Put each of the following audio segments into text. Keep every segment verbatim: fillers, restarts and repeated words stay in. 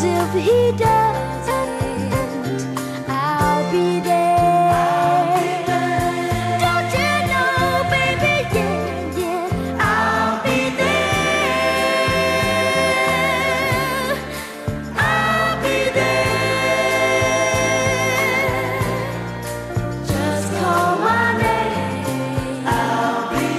if he doesn't, I'll be there. I'll be there. Don't you know, baby, yeah, yeah, I'll be there. I'll be there. Just call my name. I'll be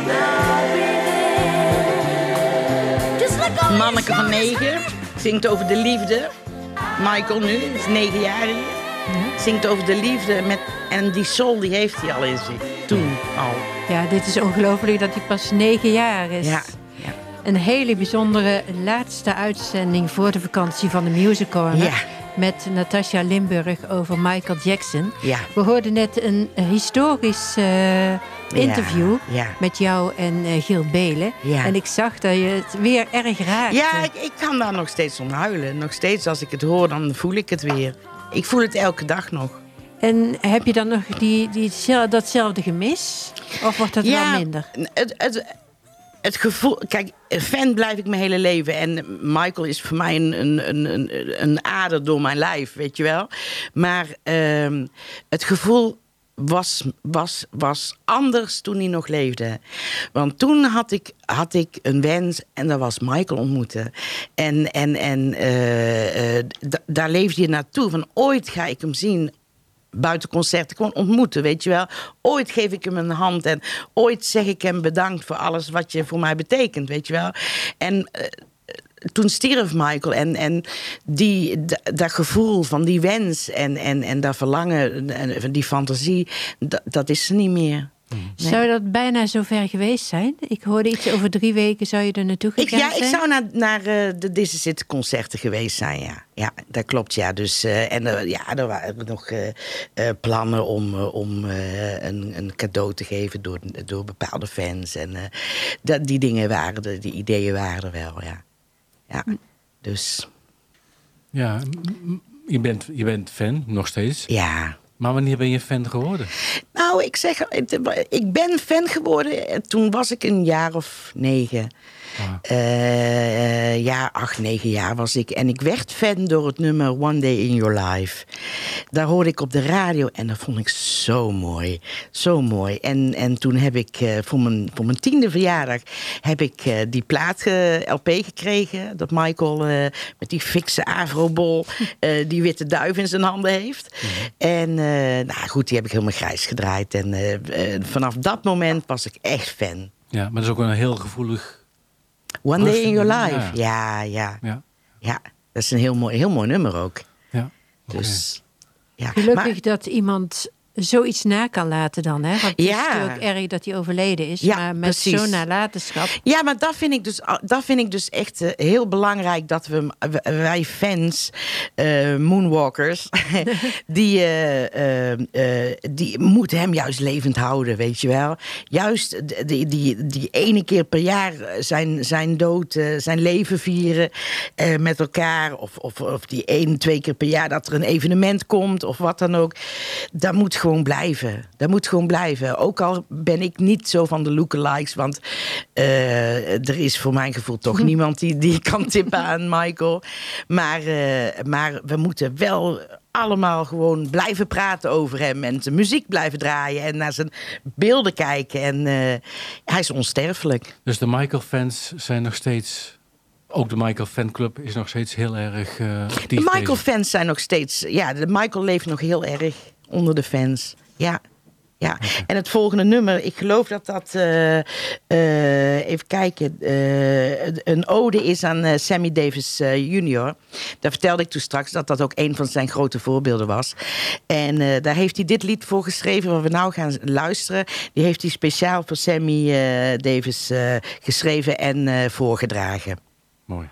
there. Just like all Manneke van negen zingt over de liefde. Michael nu, is negen jaar hier. Zingt over de liefde. Met, en die soul die heeft hij al in zich. Toen al. Ja, dit is ongelooflijk dat hij pas negen jaar is. Ja, ja. Een hele bijzondere laatste uitzending voor de vakantie van de Music Corner. Ja. Met Natasha Limburg over Michael Jackson. Ja. We hoorden net een historisch uh, interview Ja, ja. met jou en uh, Giel Belen. Ja. En ik zag dat je het weer erg raakte. Ja, ik, ik kan daar nog steeds om huilen. Nog steeds als ik het hoor, dan voel ik het weer. Ik voel het elke dag nog. En heb je dan nog die, die, datzelfde gemis? Of wordt dat Ja, wel minder? Het, het, het gevoel... Kijk, fan blijf ik mijn hele leven. En Michael is voor mij een, een, een, een ader door mijn lijf, weet je wel. Maar uh, het gevoel... Was, was, was anders toen hij nog leefde. Want toen had ik, had ik een wens en dat was Michael ontmoeten. En, en, en uh, uh, d- daar leefde je naartoe. Van ooit ga ik hem zien buiten concerten, gewoon ontmoeten, weet je wel. Ooit geef ik hem een hand en ooit zeg ik hem bedankt voor alles wat je voor mij betekent, weet je wel. En... Uh, toen stierf Michael en, en die, d- dat gevoel van die wens en, en, en dat verlangen en die fantasie, d- dat is er niet meer. Nee. Zou dat bijna zover geweest zijn? Ik hoorde iets over drie weken zou je er naartoe gegaan ik, ja, zijn? ik zou naar, naar uh, de This Is It concerten geweest zijn, ja. Ja, dat klopt, ja. Dus, uh, en uh, ja, er waren nog uh, uh, plannen om, uh, om uh, een, een cadeau te geven door, door bepaalde fans. En uh, dat, die dingen waren er, die ideeën waren er wel, ja. Ja, dus... Ja, je bent, je bent fan, nog steeds. Ja. Maar wanneer ben je fan geworden? Nou, ik zeg, ik ben fan geworden. Toen was ik een jaar of negen. Ah. Uh, ja, acht, negen jaar was ik. En ik werd fan door het nummer One Day in Your Life. Daar hoorde ik op de radio en dat vond ik zo mooi. Zo mooi. En, en toen heb ik uh, voor, mijn, voor mijn tiende verjaardag heb ik uh, die plaat uh, L P gekregen. Dat Michael uh, met die fikse afrobol uh, die witte duif in zijn handen heeft. Mm-hmm. En uh, nou goed, die heb ik helemaal grijs gedraaid. En uh, uh, vanaf dat moment was ik echt fan. Ja, maar dat is ook een heel gevoelig... One Day in Your Life. Ja, ja. Ja, ja. ja dat is een heel mooi, heel mooi nummer ook. Ja. Dus, ja. Gelukkig maar, dat iemand zoiets na kan laten dan, hè? Want het ja. is natuurlijk erg dat hij overleden is, ja, maar met zo'n nalatenschap. Ja, maar dat vind ik dus, dat vind ik dus echt uh, heel belangrijk dat we, wij fans, uh, moonwalkers, die, uh, uh, uh, die moeten hem juist levend houden, weet je wel. Juist die, die, die ene keer per jaar zijn, zijn dood, uh, zijn leven vieren uh, met elkaar. Of, of, of die één, twee keer per jaar dat er een evenement komt of wat dan ook. Dat moet gewoon blijven. Dat moet gewoon blijven. Ook al ben ik niet zo van de lookalikes, want uh, er is voor mijn gevoel toch niemand die, die kan tippen aan Michael. Maar, uh, maar we moeten wel allemaal gewoon blijven praten over hem en zijn muziek blijven draaien en naar zijn beelden kijken. En uh, hij is onsterfelijk. Dus de Michael-fans zijn nog steeds... Ook de Michael fanclub is nog steeds heel erg uh, actief. De Michael-fans zijn nog steeds... Ja, de Michael leeft nog heel erg onder de fans. Ja. Ja, okay. En het volgende nummer, ik geloof dat dat, uh, uh, even kijken, uh, een ode is aan uh, Sammy Davis uh, junior Daar vertelde ik toen straks dat dat ook een van zijn grote voorbeelden was. En uh, daar heeft hij dit lied voor geschreven, waar we nou gaan luisteren. Die heeft hij speciaal voor Sammy uh, Davis uh, geschreven en uh, voorgedragen. Mooi.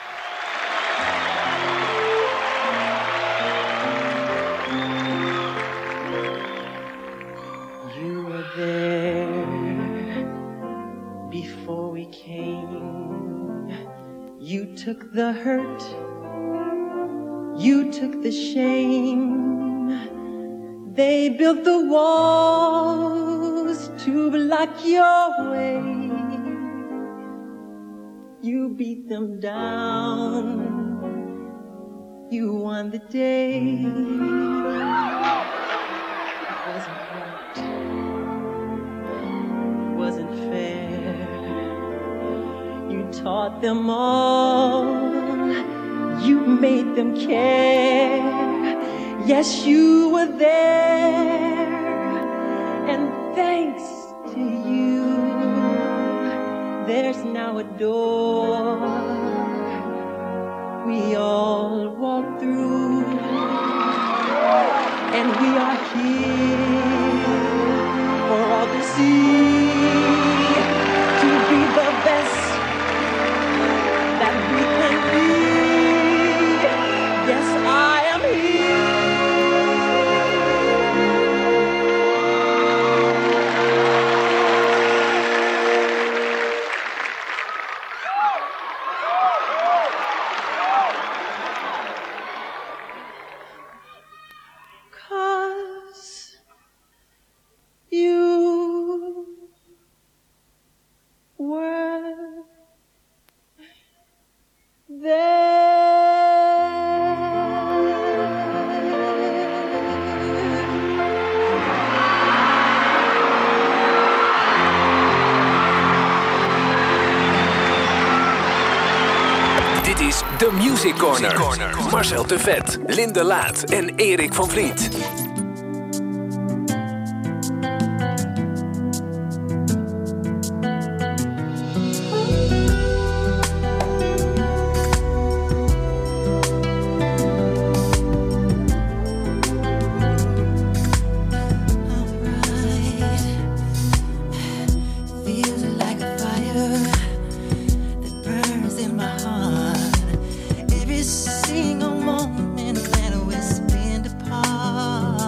You took the hurt, you took the shame. They built the walls to block your way. You beat them down you won the day. It wasn't right, it wasn't fair. You taught them all, you made them care. Yes, you were there, and thanks to you, there's now a door we all walk through, and we are here for all to see, to be the best that we can be. Yes, I am here. The Music Corner. Marcel de Vet, Linde Laat en Erik van Vliet. Single moment that we spend apart.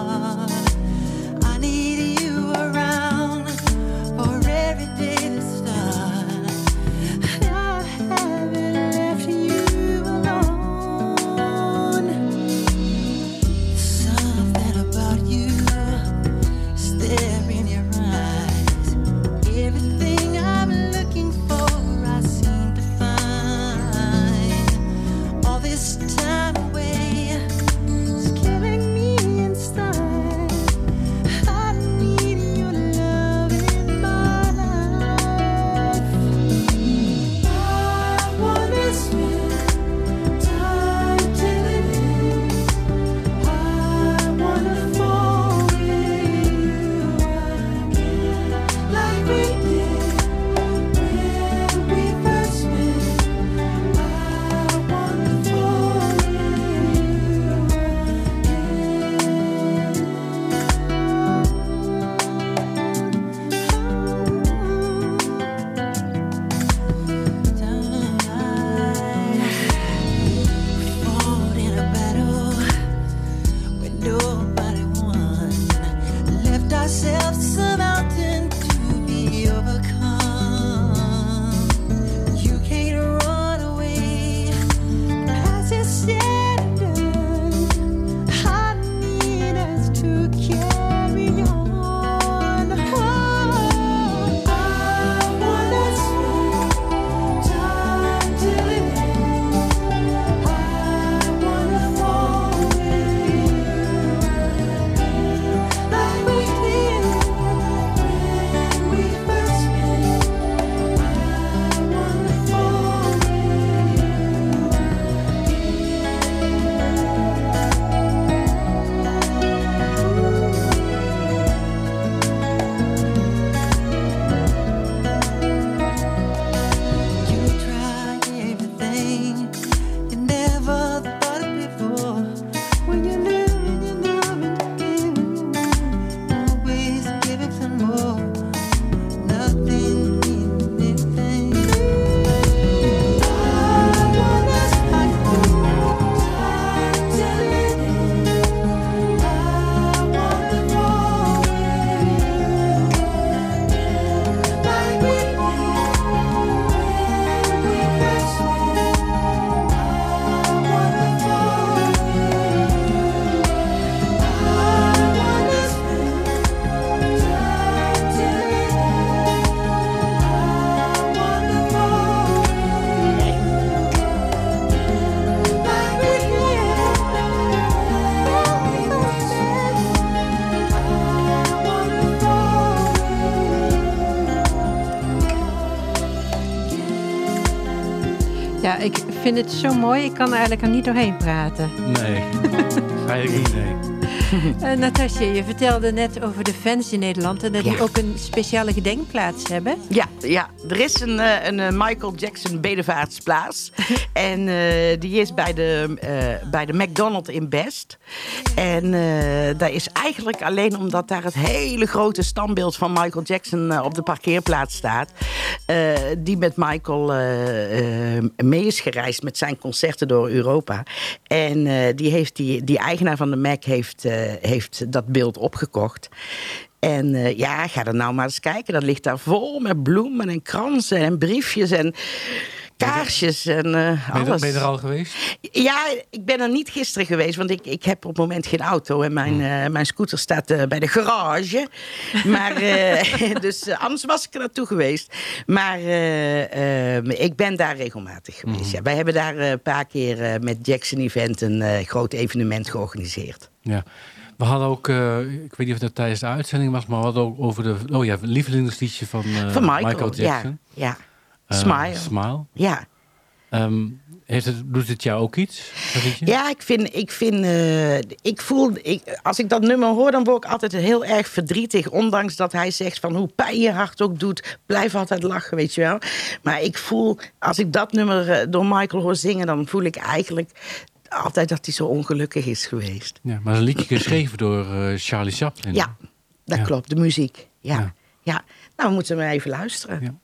vind het zo mooi. Ik kan er eigenlijk er niet doorheen praten. Nee, eigenlijk niet, nee. Uh, Natasja, je vertelde net over de fans in Nederland en dat Ja. die ook een speciale gedenkplaats hebben. Ja, ja, er is een, eh, een eh, Michael Jackson bedevaartsplaats. En eh, die is bij de, eh, bij de McDonald's in Best. En eh dat is eigenlijk alleen omdat daar het hele grote standbeeld van Michael Jackson eh, op de parkeerplaats staat. eh, die met Michael eh, eh, mee is gereisd met zijn concerten door Europa. En eh, die, heeft die, die eigenaar van de Mac heeft, eh, heeft dat beeld opgekocht. En uh, ja, ga er nou maar eens kijken. Dat ligt daar vol met bloemen en kransen en briefjes en kaarsjes en uh, Ben je, er, alles. ben je er al geweest? Ja, ik ben er niet gisteren geweest, want ik, ik heb op het moment geen auto. En mijn, uh, mijn scooter staat uh, bij de garage. Maar, uh, dus uh, anders was ik er naartoe geweest. Maar uh, uh, ik ben daar regelmatig geweest. Mm-hmm. Ja. Wij hebben daar uh, een paar keer uh, met Jackson Event een uh, groot evenement georganiseerd. Ja. We hadden ook, uh, ik weet niet of dat tijdens de uitzending was, maar we hadden ook over de, oh ja, lievelingsliedje van, uh, Van Michael, Michael Jackson. ja. ja. Uh, Smile. Smile. Ja. Um, heeft het, doet het jou ook iets? Dat liedje? Ja, ik vind, ik vind, uh, ik voel, ik, als ik dat nummer hoor, dan word ik altijd heel erg verdrietig. Ondanks dat hij zegt van hoe pijn je hart ook doet, blijf altijd lachen, weet je wel. Maar ik voel, als ik dat nummer uh, door Michael hoor zingen, dan voel ik eigenlijk altijd dat hij zo ongelukkig is geweest. Ja, maar het is een liedje geschreven door uh, Charlie Chaplin. Ja, dat Ja. klopt, de muziek. Ja. Ja. Ja. Nou, we moeten maar even luisteren. Ja.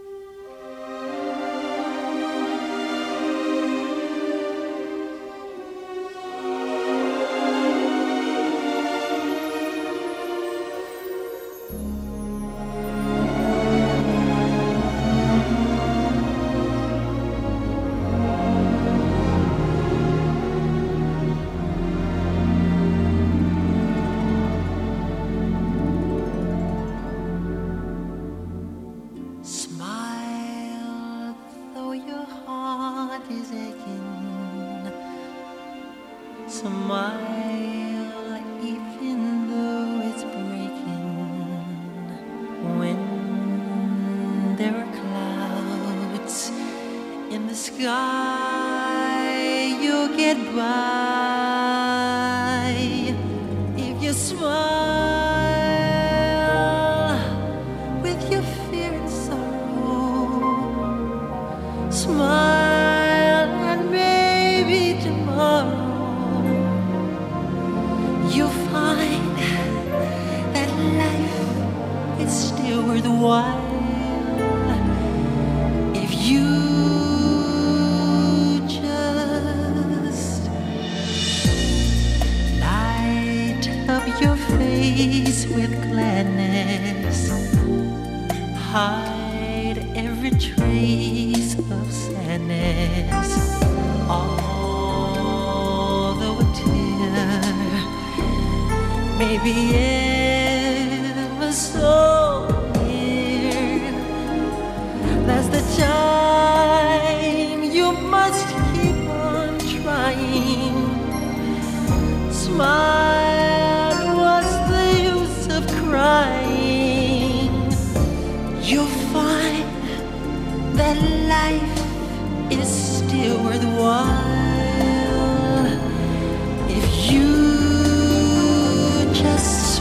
Smile, though your heart is aching. Smile, even though it's breaking. When there are clouds in the sky, you'll get by if you smile. Smile and maybe tomorrow you'll find that life is still worthwhile if you just light up your face with gladness. Hide every trace of sadness, although a tear may be ever so near. That's the time you must keep on trying. Smile, what's the use of crying? You'll find that life is still worthwhile if you just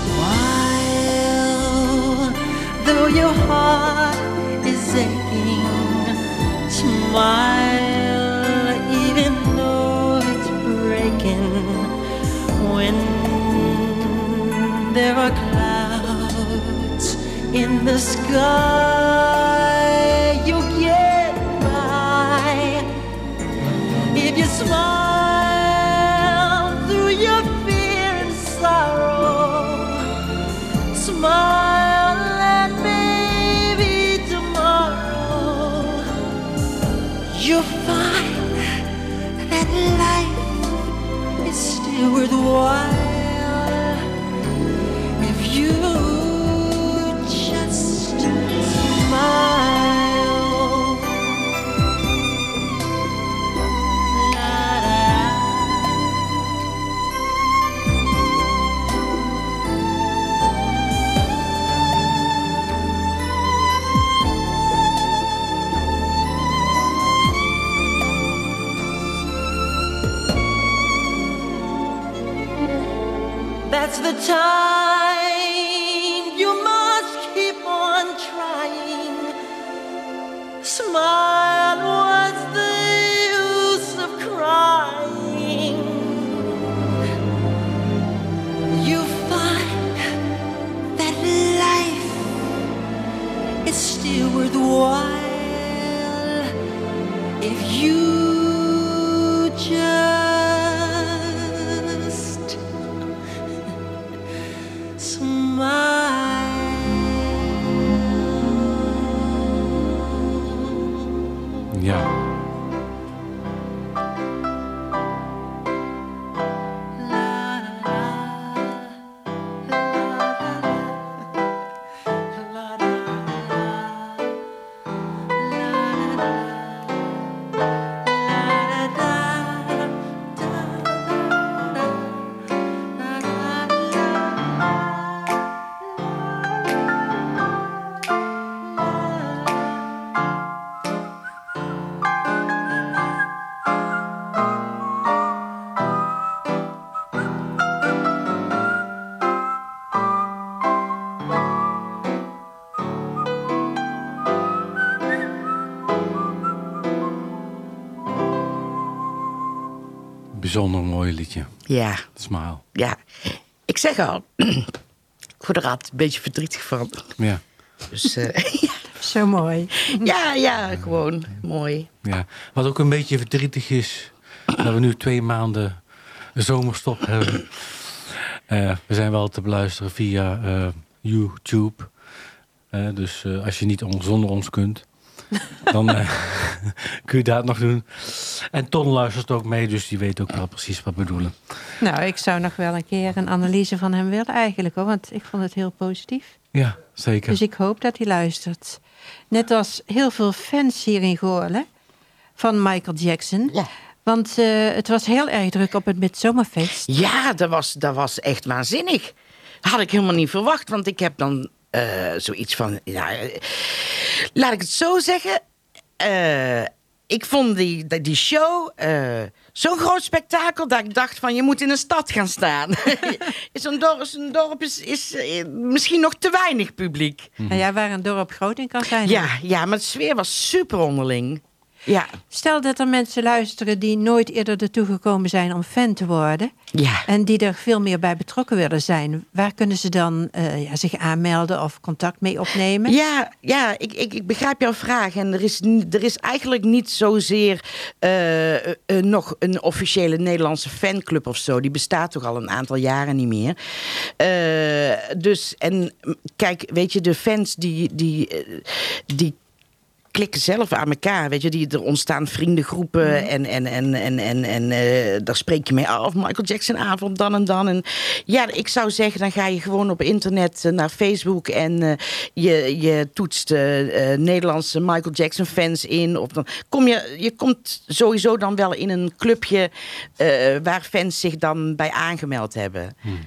smile. Though your heart is aching, smile even though it's breaking. When there are clouds in the sky, you get by if you smile through your fear and sorrow. Smile and maybe tomorrow you'll find that life is still worthwhile if you just smile. La, la, la. That's the time you must keep on trying. Smile, what's the use of crying? You find that life is still worthwhile if you just smile. Ja. Bijzonder mooi liedje. Ja, Smile. ja. Ik zeg al, ik word er altijd een beetje verdrietig van. Ja. Dus eh, ja. Zo mooi. ja, ja, gewoon mooi. Ja. Wat ook een beetje verdrietig is, dat we nu twee maanden de zomerstop hebben. Uh, we zijn wel te beluisteren via uh, YouTube. Uh, dus uh, als je niet on- zonder ons kunt, dan uh, kun je dat nog doen. En Ton luistert ook mee, dus die weet ook wel precies wat we bedoelen. Nou, ik zou nog wel een keer een analyse van hem willen eigenlijk, hoor. Want ik vond het heel positief. Ja, zeker. Dus ik hoop dat hij luistert. Net als heel veel fans hier in Goorlen van Michael Jackson. Ja. Want uh, het was heel erg druk op het Midzomerfeest. Ja, dat was, dat was echt waanzinnig. Dat had ik helemaal niet verwacht, want ik heb dan uh, zoiets van... Ja, uh, laat ik het zo zeggen. Uh, ik vond die, die show uh, zo'n groot spektakel dat ik dacht van... je moet in een stad gaan staan. Zo'n dorp, zo'n dorp is, is uh, misschien nog te weinig publiek. Nou ja, waar een dorp groot in kan zijn. Ja, ja, maar de sfeer was super onderling. Ja. Stel dat er mensen luisteren die nooit eerder ertoe gekomen zijn om fan te worden. Ja. En die er veel meer bij betrokken willen zijn. Waar kunnen ze dan uh, ja, zich aanmelden of contact mee opnemen? Ja, ja ik, ik, ik begrijp jouw vraag. En er is, er is eigenlijk niet zozeer uh, uh, nog een officiële Nederlandse fanclub of zo. Die bestaat toch al een aantal jaren niet meer. Uh, dus, en kijk, weet je, de fans die... die, uh, die klikken zelf aan elkaar, weet je, die, er ontstaan vriendengroepen mm. en, en, en, en, en, en uh, daar spreek je mee af, Michael Jackson avond, dan en dan. En ja, ik zou zeggen, dan ga je gewoon op internet uh, naar Facebook en uh, je, je toetst uh, uh, Nederlandse Michael Jackson fans in. Of dan kom je, je komt sowieso dan wel in een clubje uh, waar fans zich dan bij aangemeld hebben. Hmm.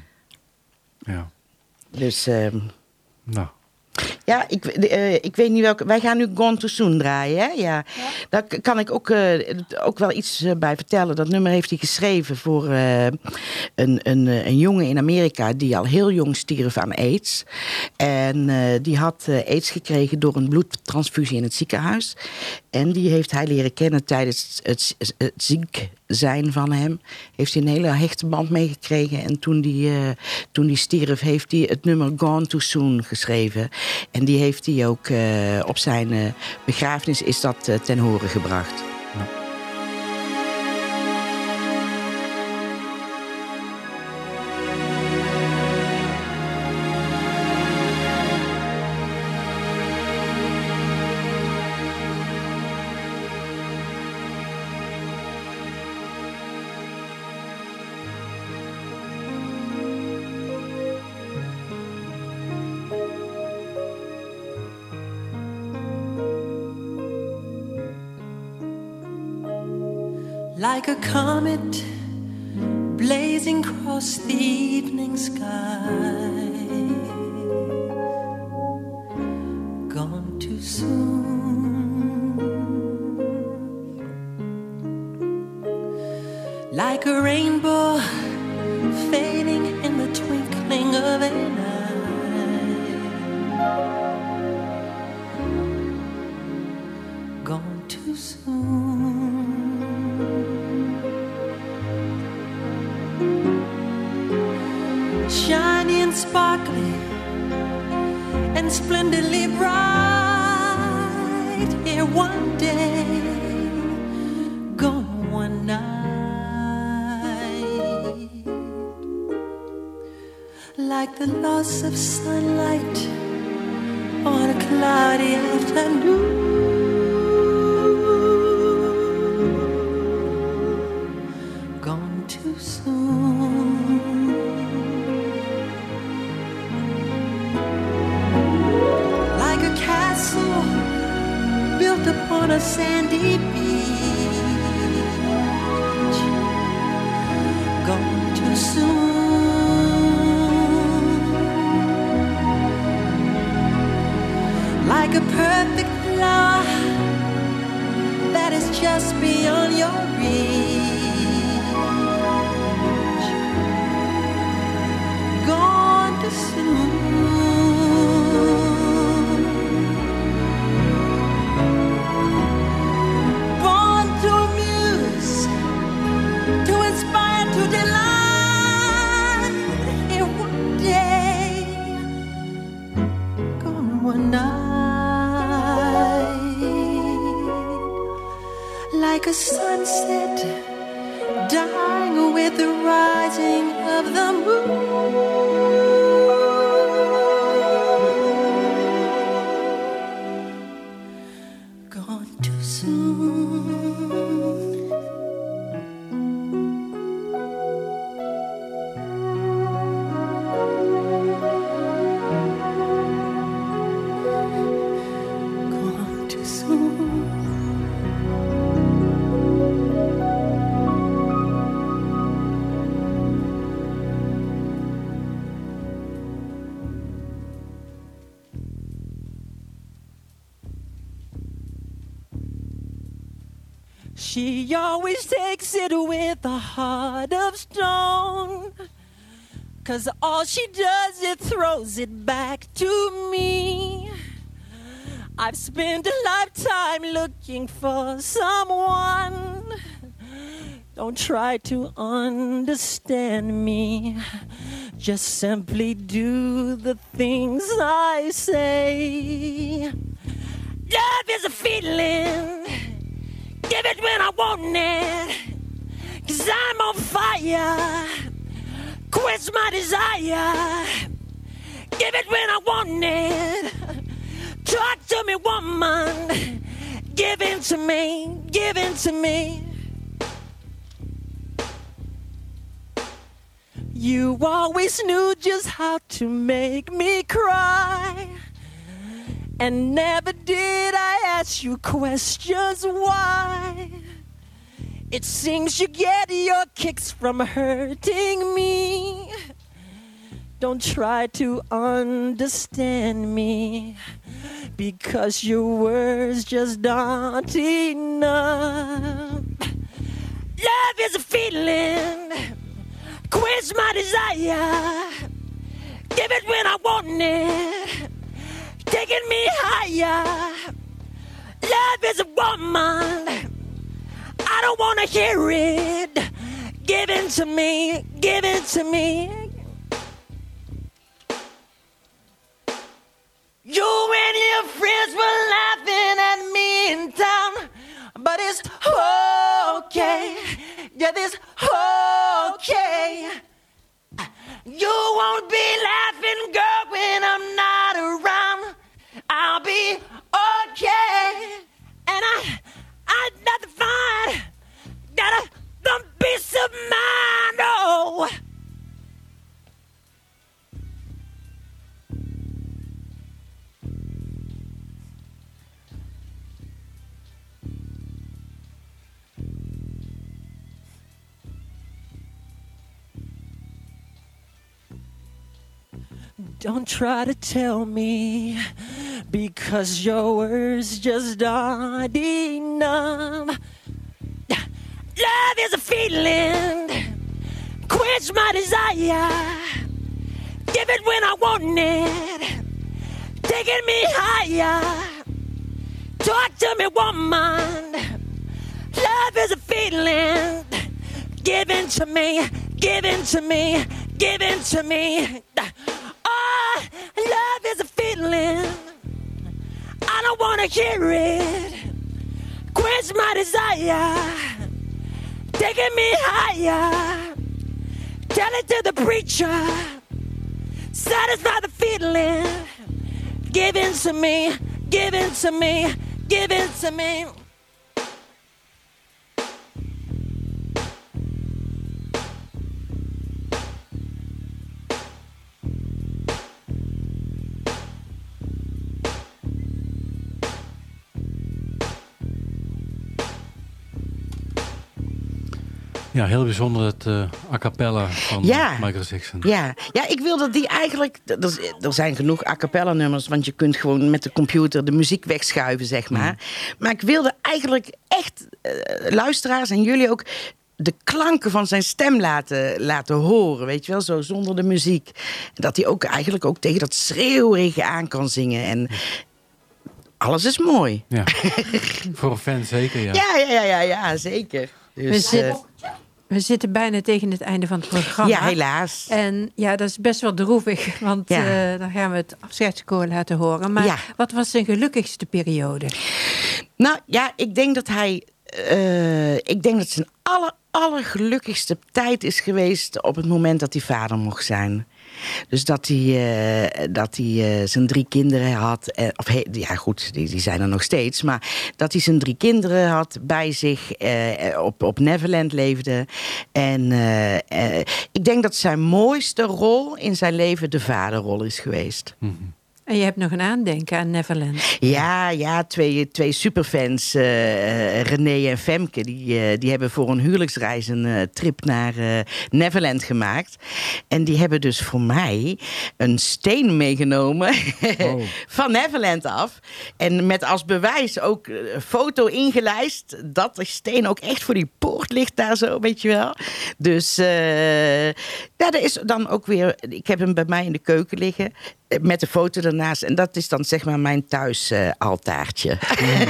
Ja. Dus... Uh, nou. Ja, ik, uh, ik weet niet welke... Wij gaan nu Gone Too Soon draaien, hè? Ja. Ja. Daar kan ik ook, uh, ook wel iets uh, bij vertellen. Dat nummer heeft hij geschreven voor uh, een, een, een jongen in Amerika... die al heel jong stierf aan aids. En uh, die had uh, aids gekregen door een bloedtransfusie in het ziekenhuis. En die heeft hij leren kennen tijdens het, het, het ziek zijn van hem. Heeft hij een hele hechte band meegekregen. En toen die, uh, toen die stierf, heeft hij het nummer Gone Too Soon geschreven. En die heeft hij ook uh, op zijn uh, begrafenis is dat uh, ten horen gebracht. Ja. Like a comet blazing across the evening sky, gone too soon. Like a rainbow fading in the twinkling love and I gone too soon. Shiny and sparkly and splendidly bright, here one day, gone one night. Like the loss of sunlight on a cloudy afternoon, gone too soon. Like a castle built upon a sandy beach, gone too soon. Like a perfect flower that is just beyond your reach, gone too soon. Born to amuse, to inspire, to delight, here one day, gone one night. Like a sunset dying with the rising of the moon, gone too soon. Gone too soon. She always takes it with a heart of stone, 'cause all she does is throws it back to me. I've spent a lifetime looking for someone. Don't try to understand me, just simply do the things I say. Love is a feeling, give it when I want it, 'cause I'm on fire, quench my desire. Give it when I want it, talk to me woman, give in to me, give in to me. You always knew just how to make me cry, and never did I ask you questions why. It seems you get your kicks from hurting me. Don't try to understand me, because your words just aren't enough. Love is a feeling, quench my desire. Give it when I want it, taking me higher. Love is a woman, I don't wanna hear it. Give in to me, give in to me. You and your friends were laughing at me in town, but it's okay, yeah, it's okay. You won't be laughing, girl, when I'm not around. I'll be okay, and I, I got to find, got a, some peace of mind, oh. Don't try to tell me, because your words just aren't enough. Love is a feeling, quench my desire. Give it when I want it. Taking me higher. Talk to me, woman. Love is a feeling. Give in to me. Give in to me. Give in to me. Oh, love is a feeling. I don't wanna hear it. Quench my desire. Taking me higher. Tell it to the preacher. Satisfy the feeling. Give in to me. Give in to me. Give in to me. Ja, heel bijzonder het uh, a cappella van Ja. Michael Jackson. Ja. ja, ik wil dat die eigenlijk... Er, er zijn genoeg a cappella nummers, want je kunt gewoon met de computer de muziek wegschuiven, zeg maar. Mm. Maar ik wilde eigenlijk echt uh, luisteraars en jullie ook de klanken van zijn stem laten, laten horen, weet je wel, zo zonder de muziek. En dat hij ook eigenlijk ook tegen dat schreeuwerige aan kan zingen. En alles is mooi. Ja. Voor een fan zeker, ja. Ja, ja, ja, ja, ja zeker. Dus, we, zit, uh, we zitten bijna tegen het einde van het programma. Ja, helaas. En ja, dat is best wel droevig, want Ja. uh, dan gaan we het afscheidskoor laten horen. Maar Ja. wat was zijn gelukkigste periode? Nou ja, ik denk dat hij... Uh, ik denk dat zijn aller, allergelukkigste tijd is geweest op het moment dat hij vader mocht zijn. Dus dat hij, uh, dat hij uh, zijn drie kinderen had. Uh, of he, ja goed, die, die zijn er nog steeds. Maar dat hij zijn drie kinderen had bij zich. Uh, op, op Neverland leefde. En uh, uh, ik denk dat zijn mooiste rol in zijn leven de vaderrol is geweest. Mm-hmm. En je hebt nog een aandenken aan Neverland. Ja, ja, twee, twee superfans, uh, René en Femke, die, uh, die hebben voor een huwelijksreis een uh, trip naar uh, Neverland gemaakt. En die hebben dus voor mij een steen meegenomen Oh. van Neverland af. En met als bewijs ook een foto ingelijst dat de steen ook echt voor die poort ligt daar zo, weet je wel. Dus uh, ja, er is dan ook weer, ik heb hem bij mij in de keuken liggen. Met de foto ernaast. En dat is dan zeg maar mijn thuisaltaartje. Uh,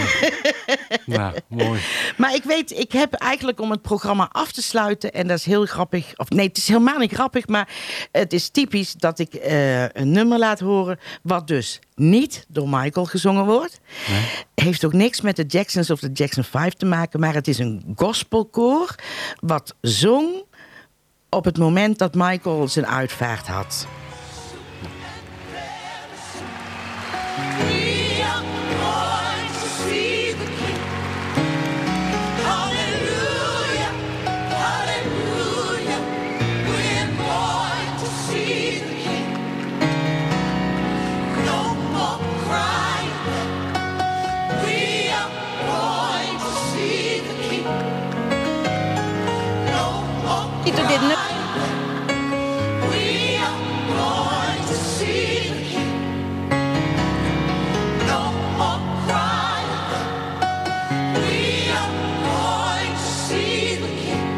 Ja, mooi. maar ik weet, ik heb eigenlijk om het programma af te sluiten... en dat is heel grappig... of nee, het is helemaal niet grappig... maar het is typisch dat ik uh, een nummer laat horen... wat dus niet door Michael gezongen wordt. Nee. Heeft ook niks met de Jacksons of de Jackson vijf te maken... maar het is een gospelkoor... wat zong op het moment dat Michael zijn uitvaart had... We are going to see the King. Hallelujah, hallelujah. We're going to see the King. No more crying. We are going to see the King. No more crying. We are going to see the King. No more crying. We are going to see the King.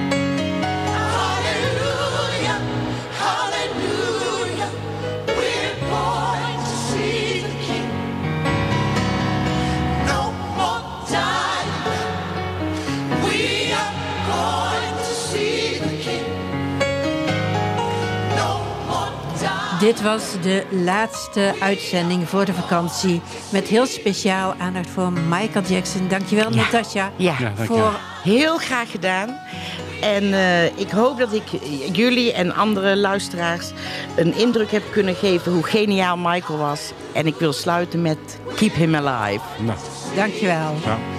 Hallelujah, hallelujah. We're going to see the King. No more dying. We are going to see the King. No more dying. Dit was de laatste uitzending voor de vakantie. Met heel speciaal aandacht voor Michael Jackson. Dankjewel, Ja. Natasja. Ja, Ja, dank voor je. heel graag gedaan. En uh, ik hoop dat ik jullie en andere luisteraars een indruk heb kunnen geven hoe geniaal Michael was. En ik wil sluiten met Keep Him Alive. Nou, Dankjewel. ja.